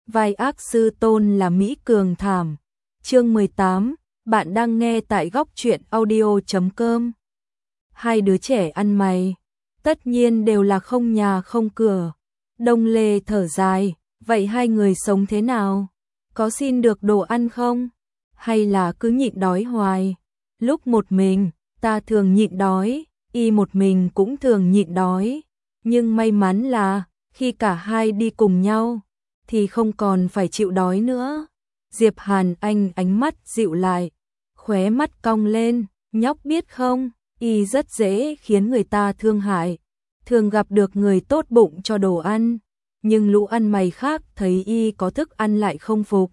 vai ác sư tôn là Mỹ Cường thảm. Chương 18, bạn đang nghe tại góc truyện audio.com. Hai đứa trẻ ăn mày, tất nhiên đều là không nhà không cửa. Đông Lê thở dài, vậy hai người sống thế nào? Có xin được đồ ăn không? Hay là cứ nhịn đói hoài? Lúc một mình, ta thường nhịn đói, y một mình cũng thường nhịn đói. Nhưng may mắn là, khi cả hai đi cùng nhau, thì không còn phải chịu đói nữa. Diệp Hàn Anh ánh mắt dịu lại, khóe mắt cong lên, nhóc biết không, y rất dễ khiến người ta thương hại. Thường gặp được người tốt bụng cho đồ ăn, nhưng lũ ăn mày khác thấy y có thức ăn lại không phục.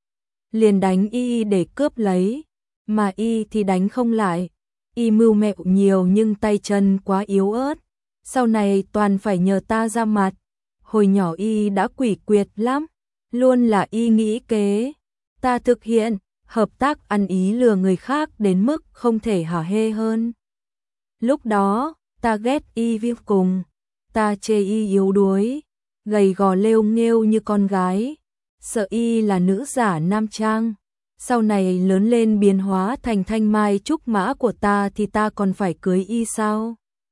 Liền đánh y để cướp lấy, mà y thì đánh không lại. Y mưu mẹo nhiều nhưng tay chân quá yếu ớt, sau này toàn phải nhờ ta ra mặt. Hồi nhỏ y đã quỷ quyệt lắm, luôn là y nghĩ kế, ta thực hiện, hợp tác ăn ý lừa người khác đến mức không thể hả hê hơn. Lúc đó, ta ghét y vô cùng, ta chê y yếu đuối, gầy gò lêu nghêu như con gái, sợ y là nữ giả nam trang. Sau này lớn lên biến hóa thành thanh mai trúc mã của ta thì ta còn phải cưới y sao?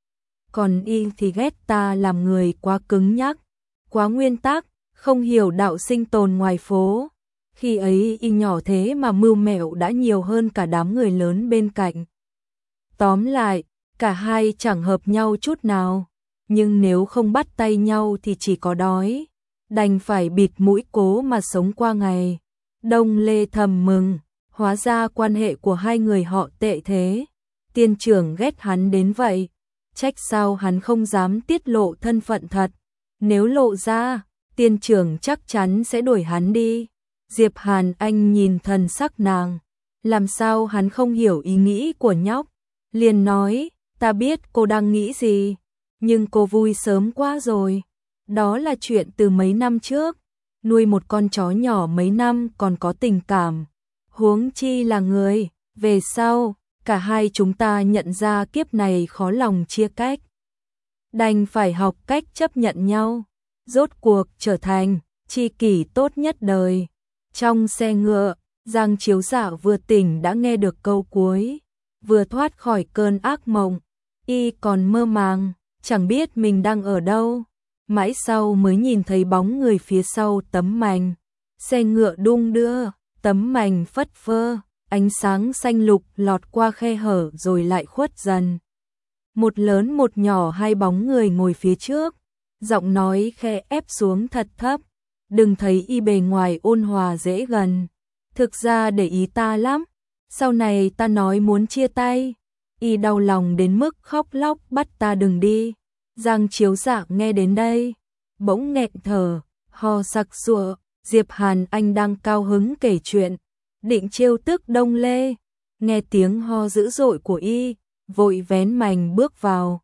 Còn y thì ghét ta làm người quá cứng nhắc, quá nguyên tắc, không hiểu đạo sinh tồn ngoài phố. Khi ấy y nhỏ thế mà mưu mẹo đã nhiều hơn cả đám người lớn bên cạnh. Tóm lại, cả hai chẳng hợp nhau chút nào, nhưng nếu không bắt tay nhau thì chỉ có đói, đành phải bịt mũi cố mà sống qua ngày. Đông Lê thầm mừng, hóa ra quan hệ của hai người họ tệ thế. Tiên trưởng ghét hắn đến vậy, trách sao hắn không dám tiết lộ thân phận thật. Nếu lộ ra, tiên trưởng chắc chắn sẽ đuổi hắn đi. Diệp Hàn Anh nhìn thần sắc nàng, làm sao hắn không hiểu ý nghĩ của nhóc. Liền nói, ta biết cô đang nghĩ gì, nhưng cô vui sớm quá rồi. Đó là chuyện từ mấy năm trước, nuôi một con chó nhỏ mấy năm còn có tình cảm. Huống chi là người, về sau, cả hai chúng ta nhận ra kiếp này khó lòng chia cách. Đành phải học cách chấp nhận nhau, rốt cuộc trở thành tri kỷ tốt nhất đời. Trong xe ngựa, Giang Chiếu Dạ vừa tỉnh đã nghe được câu cuối, vừa thoát khỏi cơn ác mộng, y còn mơ màng, chẳng biết mình đang ở đâu. Mãi sau mới nhìn thấy bóng người phía sau tấm mành. Xe ngựa đung đưa, tấm mành phất phơ, ánh sáng xanh lục lọt qua khe hở rồi lại khuất dần. Một lớn một nhỏ hai bóng người ngồi phía trước, giọng nói khe ép xuống thật thấp. Đừng thấy y bề ngoài ôn hòa dễ gần, thực ra để ý ta lắm. Sau này ta nói muốn chia tay, y đau lòng đến mức khóc lóc bắt ta đừng đi. Giang Chiếu Dạ nghe đến đây, bỗng nghẹn thở, ho sặc sụa. Diệp Hàn Anh đang cao hứng kể chuyện, định trêu tức Đông Lê, nghe tiếng ho dữ dội của y, vội vén mành bước vào.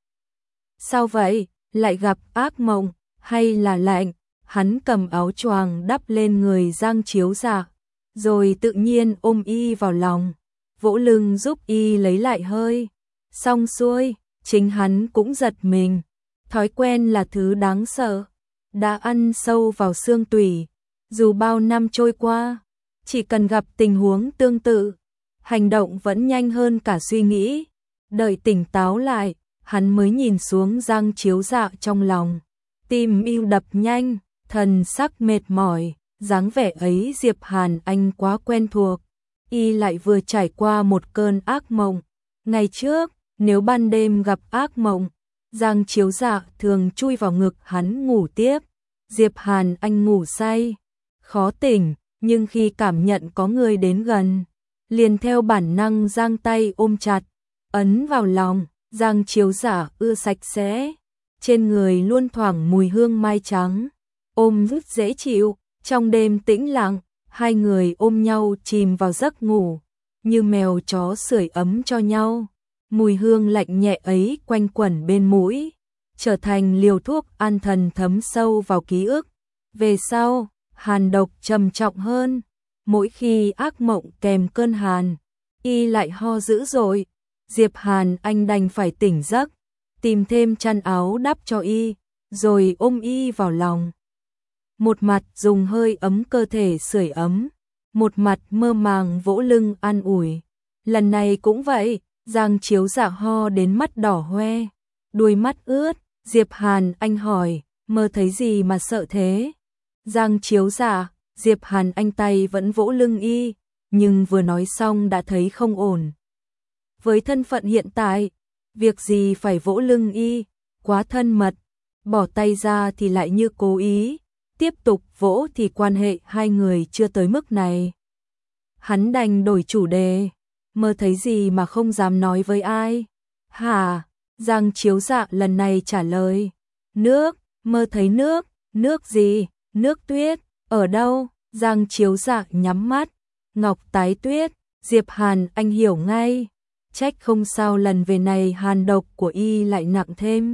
Sao vậy, lại gặp ác mộng, hay là lạnh? Hắn cầm áo choàng đắp lên người Giang Chiếu Dạ, rồi tự nhiên ôm y vào lòng, vỗ lưng giúp y lấy lại hơi. Xong xuôi, chính hắn cũng giật mình. Thói quen là thứ đáng sợ, đã ăn sâu vào xương tủy. Dù bao năm trôi qua, chỉ cần gặp tình huống tương tự, hành động vẫn nhanh hơn cả suy nghĩ. Đợi tỉnh táo lại, hắn mới nhìn xuống Giang Chiếu Dạ trong lòng. Tim y đập nhanh, thần sắc mệt mỏi, dáng vẻ ấy Diệp Hàn Anh quá quen thuộc. Y lại vừa trải qua một cơn ác mộng. Ngày trước, nếu ban đêm gặp ác mộng, Giang Chiếu Dạ thường chui vào ngực hắn ngủ tiếp. Diệp Hàn Anh ngủ say, khó tỉnh, nhưng khi cảm nhận có người đến gần, liền theo bản năng giang tay ôm chặt, ấn vào lòng. Giang Chiếu Dạ ưa sạch sẽ, trên người luôn thoảng mùi hương mai trắng, ôm rất dễ chịu. Trong đêm tĩnh lặng, hai người ôm nhau chìm vào giấc ngủ, như mèo chó sưởi ấm cho nhau. Mùi hương lạnh nhẹ ấy quanh quẩn bên mũi, trở thành liều thuốc an thần thấm sâu vào ký ức. Về sau, hàn độc trầm trọng hơn, mỗi khi ác mộng kèm cơn hàn, y lại ho dữ dội. Diệp Hàn Anh đành phải tỉnh giấc, tìm thêm chăn áo đắp cho y, rồi ôm y vào lòng. một mặt dùng hơi ấm cơ thể sưởi ấm, một mặt mơ màng vỗ lưng an ủi. Lần này cũng vậy, Giang Chiếu Dạ ho đến mắt đỏ hoe, đuôi mắt ướt. Diệp Hàn Anh hỏi, mơ thấy gì mà sợ thế? Giang Chiếu Dạ, Diệp Hàn Anh tay vẫn vỗ lưng y, nhưng vừa nói xong đã thấy không ổn. Với thân phận hiện tại, việc gì phải vỗ lưng y, quá thân mật, bỏ tay ra thì lại như cố ý, tiếp tục vỗ thì quan hệ hai người chưa tới mức này. Hắn đành đổi chủ đề, mơ thấy gì mà không dám nói với ai? Hả? Giang Chiếu Dạ lần này trả lời, nước, mơ thấy nước, nước gì? Nước tuyết, ở đâu? Giang Chiếu Dạ nhắm mắt, ngọc tái tuyết. Diệp Hàn Anh hiểu ngay, trách không sao lần về này hàn độc của y lại nặng thêm.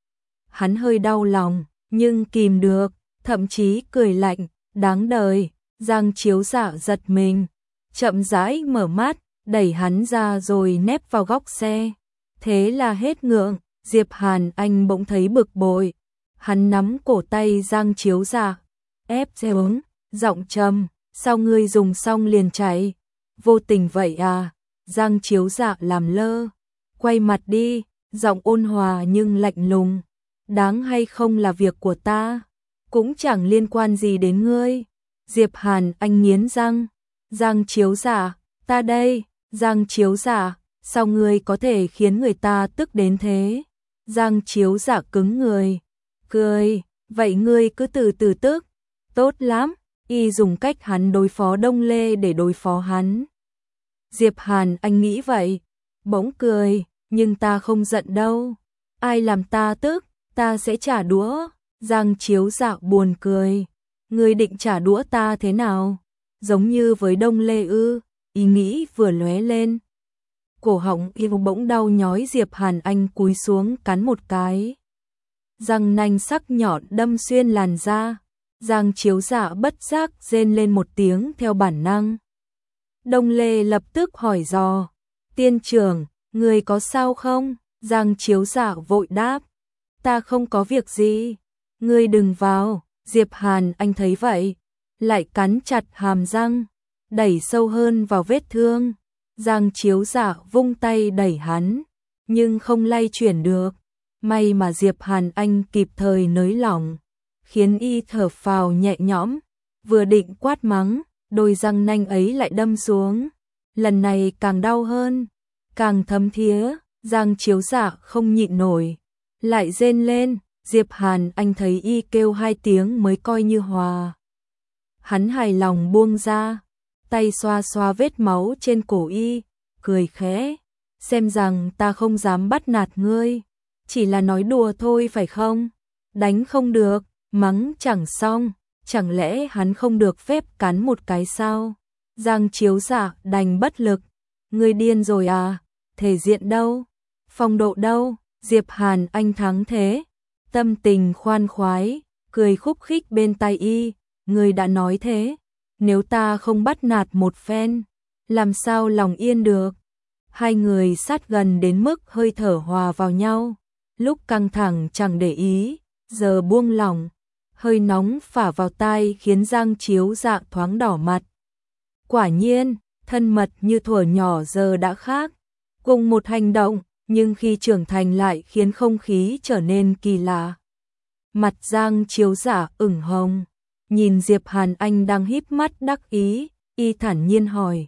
Hắn hơi đau lòng, nhưng kìm được, thậm chí cười lạnh, đáng đời. Giang Chiếu Dạ giật mình, chậm rãi mở mắt, đẩy hắn ra rồi nép vào góc xe. Thế là hết ngượng, Diệp Hàn Anh bỗng thấy bực bội. Hắn nắm cổ tay Giang Chiếu Dạ, ép xuống, giọng trầm, sao ngươi dùng xong liền chạy? Vô tình vậy à? Giang Chiếu Dạ làm lơ, quay mặt đi, giọng ôn hòa nhưng lạnh lùng. Đáng hay không là việc của ta, cũng chẳng liên quan gì đến ngươi. Diệp Hàn Anh nghiến răng. Giang Chiếu Dạ, ta đây. Giang Chiếu Dạ, sao ngươi có thể khiến người ta tức đến thế? Giang Chiếu Dạ cứng người, cười, vậy ngươi cứ từ từ tức. Tốt lắm, y dùng cách hắn đối phó Đông Lê để đối phó hắn. Diệp Hàn Anh nghĩ vậy, bỗng cười, nhưng ta không giận đâu. Ai làm ta tức, ta sẽ trả đũa. Giang Chiếu Dạ buồn cười, ngươi định trả đũa ta thế nào? Giống như với Đông Lê ư? Ý nghĩ vừa lóe lên. Cổ họng yêu bỗng đau nhói. Diệp Hàn Anh cúi xuống cắn một cái. Răng nanh sắc nhọn đâm xuyên làn da. Giang Chiếu Dạ bất giác rên lên một tiếng theo bản năng. Đông Lê lập tức hỏi dò, tiên trưởng, người có sao không? Giang Chiếu Dạ vội đáp, ta không có việc gì, ngươi đừng vào. Diệp Hàn Anh thấy vậy, lại cắn chặt hàm răng, đẩy sâu hơn vào vết thương. Giang Chiếu Dạ vung tay đẩy hắn, nhưng không lay chuyển được. May mà Diệp Hàn Anh kịp thời nới lỏng, khiến y thở phào nhẹ nhõm. Vừa định quát mắng, đôi răng nanh ấy lại đâm xuống. Lần này càng đau hơn, càng thấm thía. Giang Chiếu Dạ không nhịn nổi, lại rên lên. Diệp Hàn Anh thấy y kêu 2 tiếng mới coi như hòa. Hắn hài lòng buông ra, tay xoa xoa vết máu trên cổ y, cười khẽ, xem rằng ta không dám bắt nạt ngươi, chỉ là nói đùa thôi phải không? Đánh không được, mắng chẳng xong, chẳng lẽ hắn không được phép cắn một cái sao? Giang Chiếu Dạ đành bất lực, ngươi điên rồi à? Thể diện đâu? Phong độ đâu? Diệp Hàn Anh thắng thế, tâm tình khoan khoái, cười khúc khích bên tai y, ngươi đã nói thế, nếu ta không bắt nạt một phen, làm sao lòng yên được? Hai người sát gần đến mức hơi thở hòa vào nhau, lúc căng thẳng chẳng để ý, giờ buông lỏng, hơi nóng phả vào tai khiến Giang Chiếu Dạ thoáng đỏ mặt. Quả nhiên, thân mật như thuở nhỏ giờ đã khác, cùng một hành động, nhưng khi trưởng thành lại khiến không khí trở nên kỳ lạ. Mặt Giang Chiếu Dạ ửng hồng, nhìn Diệp Hàn Anh đang híp mắt đắc ý, y thản nhiên hỏi.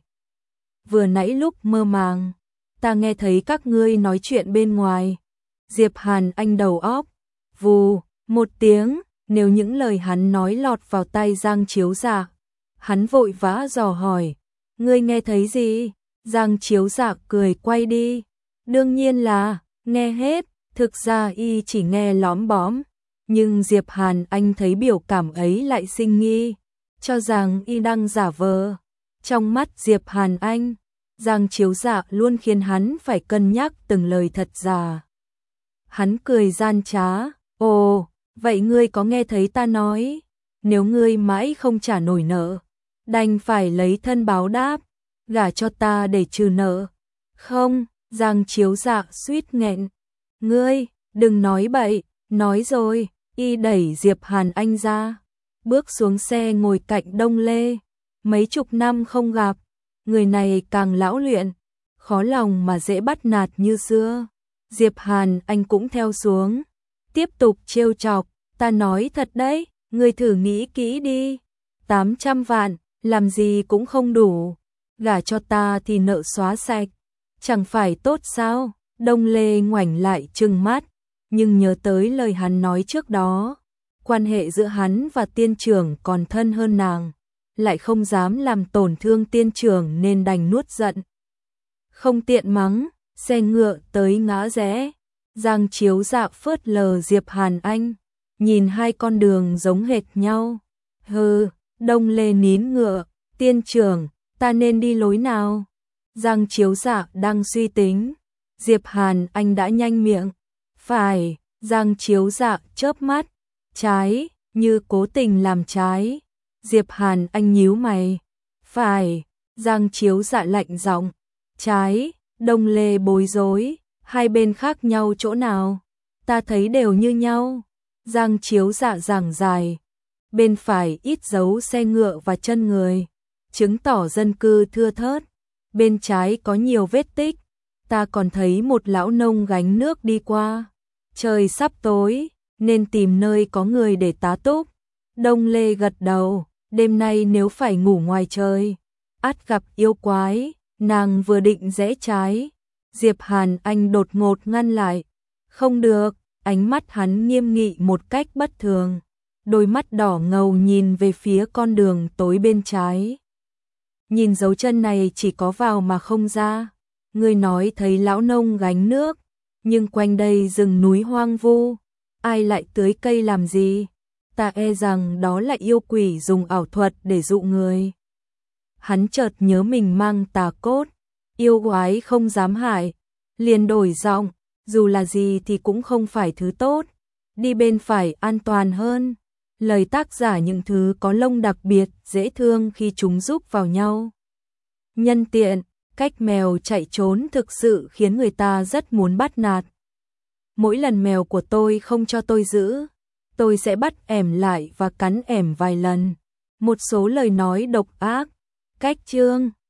Vừa nãy lúc mơ màng, ta nghe thấy các ngươi nói chuyện bên ngoài. Diệp Hàn Anh đầu óc, vù, một tiếng, nếu những lời hắn nói lọt vào tai Giang Chiếu Dạ. Hắn vội vã dò hỏi, ngươi nghe thấy gì? Giang Chiếu Dạ cười quay đi. Đương nhiên là, nghe hết, thực ra y chỉ nghe lóm bóm. Nhưng Diệp Hàn Anh thấy biểu cảm ấy lại sinh nghi, cho rằng y đang giả vờ. Trong mắt Diệp Hàn Anh, Giang Chiếu Dạ luôn khiến hắn phải cân nhắc từng lời thật giả. Hắn cười gian trá, ồ, vậy ngươi có nghe thấy ta nói, nếu ngươi mãi không trả nổi nợ, đành phải lấy thân báo đáp, gả cho ta để trừ nợ. Không, Giang Chiếu Dạ suýt nghẹn, ngươi, đừng nói bậy, nói rồi. Y đẩy Diệp Hàn Anh ra, bước xuống xe ngồi cạnh Đông Lê. Mấy chục năm không gặp, người này càng lão luyện, khó lòng mà dễ bắt nạt như xưa. Diệp Hàn Anh cũng theo xuống, tiếp tục trêu chọc, ta nói thật đấy, ngươi thử nghĩ kỹ đi, 800 vạn, làm gì cũng không đủ, gả cho ta thì nợ xóa sạch, chẳng phải tốt sao? Đông Lê ngoảnh lại trừng mắt, nhưng nhớ tới lời hắn nói trước đó, quan hệ giữa hắn và tiên trưởng còn thân hơn nàng, lại không dám làm tổn thương tiên trưởng nên đành nuốt giận. Không tiện mắng, xe ngựa tới ngã rẽ, Giang Chiếu Dạ phớt lờ Diệp Hàn Anh, nhìn hai con đường giống hệt nhau. Hừ, Đông Lê nín ngựa, tiên trưởng, ta nên đi lối nào? Giang Chiếu Dạ đang suy tính, Diệp Hàn Anh đã nhanh miệng. Phải, Giang Chiếu Dạ chớp mắt, trái, như cố tình làm trái. Diệp Hàn Anh nhíu mày. Phải, Giang Chiếu Dạ lạnh giọng. Trái, Đông Lê bối rối, hai bên khác nhau chỗ nào? Ta thấy đều như nhau. Giang Chiếu Dạ giảng dài. Bên phải ít dấu xe ngựa và chân người, chứng tỏ dân cư thưa thớt. Bên trái có nhiều vết tích, ta còn thấy một lão nông gánh nước đi qua. Trời sắp tối, nên tìm nơi có người để tá túc. Đông Lê gật đầu, đêm nay nếu phải ngủ ngoài trời, ắt gặp yêu quái. Nàng vừa định rẽ trái, Diệp Hàn Anh đột ngột ngăn lại. Không được, ánh mắt hắn nghiêm nghị một cách bất thường. Đôi mắt đỏ ngầu nhìn về phía con đường tối bên trái. Nhìn dấu chân này chỉ có vào mà không ra. Ngươi nói thấy lão nông gánh nước, nhưng quanh đây rừng núi hoang vu, ai lại tưới cây làm gì? Ta e rằng đó là yêu quỷ dùng ảo thuật để dụ người. Hắn chợt nhớ mình mang tà cốt, yêu quái không dám hại, liền đổi giọng, dù là gì thì cũng không phải thứ tốt, đi bên phải an toàn hơn. Lời tác giả những thứ có lông đặc biệt dễ thương khi chúng giúp vào nhau. Nhân tiện, cách mèo chạy trốn thực sự khiến người ta rất muốn bắt nạt. Mỗi lần mèo của tôi không cho tôi giữ, tôi sẽ bắt ẻm lại và cắn ẻm vài lần. Một số lời nói độc ác. Cách chương